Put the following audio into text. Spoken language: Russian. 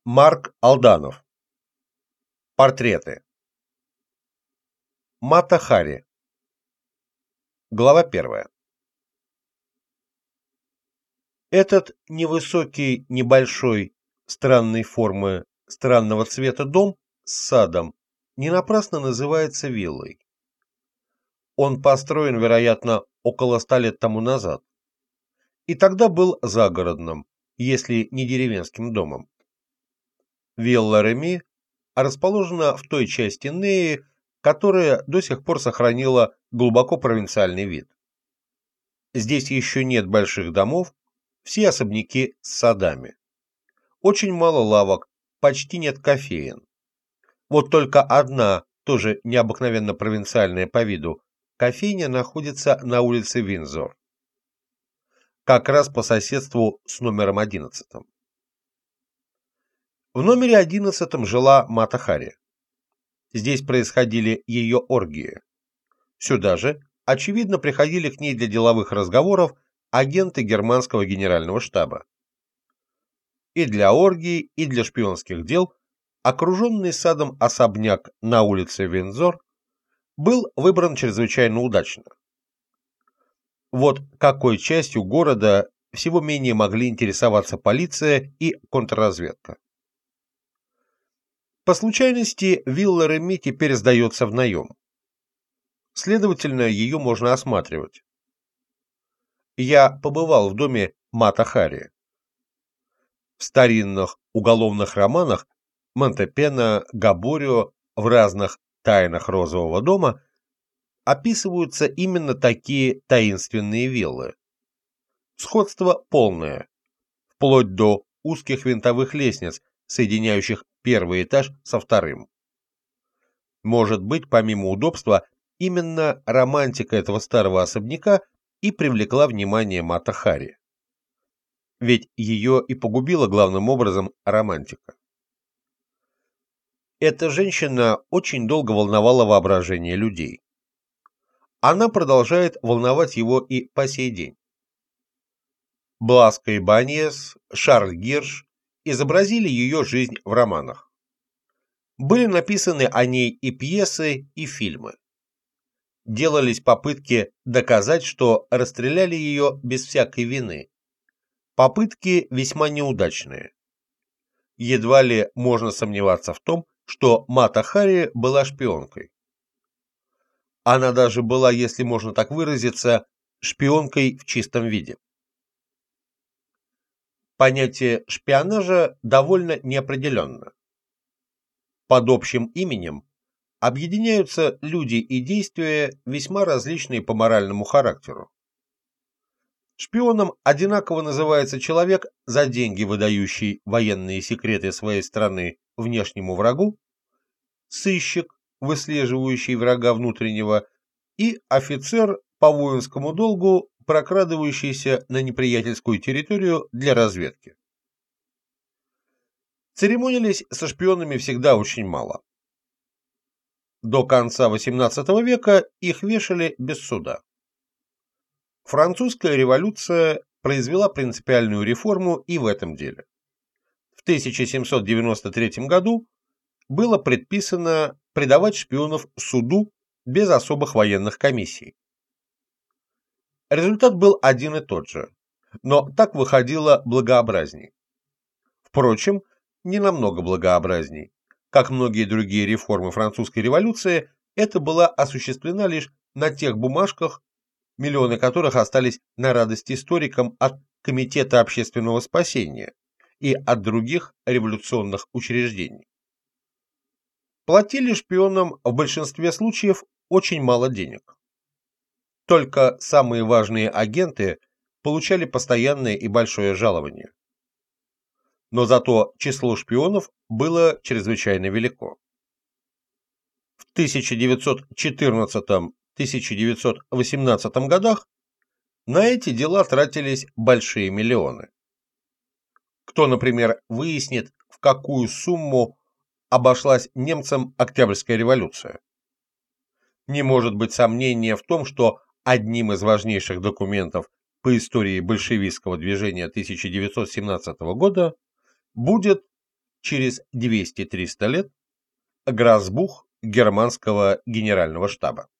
Марк Алданов. Портреты. Мата Хари. Глава 1. Этот невысокий, небольшой, странной формы, странного цвета дом с садом не напрасно называется виллой. Он построен, вероятно, около 100 лет тому назад, и тогда был загородным, если не деревенским домом. Вилла Реми расположена в той части Неи, которая до сих пор сохранила глубоко провинциальный вид. Здесь еще нет больших домов, все особняки с садами. Очень мало лавок, почти нет кофеен. Вот только одна, тоже необыкновенно провинциальная по виду, кофейня находится на улице Виндзор, как раз по соседству с номером 11. В номере 11 жила Мата Хари. Здесь происходили ее оргии. Сюда же, очевидно, приходили к ней для деловых разговоров агенты германского генерального штаба. И для оргий, и для шпионских дел окруженный садом особняк на улице Виндзор был выбран чрезвычайно удачно. Вот какой частью города всего менее могли интересоваться полиция и контрразведка. По случайности, вилла Реми теперь сдается в наем. Следовательно, ее можно осматривать. Я побывал в доме Мата Хари. В старинных уголовных романах Монтепена, Габорио, в разных тайнах Розового дома описываются именно такие таинственные виллы. Сходство полное, вплоть до узких винтовых лестниц, соединяющих первый этаж со вторым. Может быть, помимо удобства, именно романтика этого старого особняка и привлекла внимание Мата Хари. Ведь ее и погубила главным образом романтика. Эта женщина очень долго волновала воображение людей. Она продолжает волновать его и по сей день. Бласко Ибаньес, Шарль Гирш изобразили ее жизнь в романах. Были написаны о ней и пьесы, и фильмы. Делались попытки доказать, что расстреляли ее без всякой вины. Попытки весьма неудачные. Едва ли можно сомневаться в том, что Мата Хари была шпионкой. Она даже была, если можно так выразиться, шпионкой в чистом виде. Понятие шпионажа довольно неопределенно. Под общим именем объединяются люди и действия, весьма различные по моральному характеру. Шпионом одинаково называется человек, за деньги выдающий военные секреты своей страны внешнему врагу, сыщик, выслеживающий врага внутреннего, и офицер по воинскому долгу, прокрадывающийся на неприятельскую территорию для разведки. Церемонились со шпионами всегда очень мало. До конца XVIII века их вешали без суда. Французская революция произвела принципиальную реформу и в этом деле. В 1793 году было предписано предавать шпионов суду без особых военных комиссий. Результат был один и тот же, но так выходило благообразней. Впрочем, не намного благообразней. Как многие другие реформы французской революции, это была осуществлена лишь на тех бумажках, миллионы которых остались на радость историкам от Комитета общественного спасения и от других революционных учреждений. Платили шпионам в большинстве случаев очень мало денег. Только самые важные агенты получали постоянное и большое жалование. Но зато число шпионов было чрезвычайно велико. В 1914-1918 годах на эти дела тратились большие миллионы. Кто, например, выяснит, в какую сумму обошлась немцам Октябрьская революция? Не может быть сомнения в том, что одним из важнейших документов по истории большевистского движения 1917 года будет через 200-300 лет грозбух германского генерального штаба.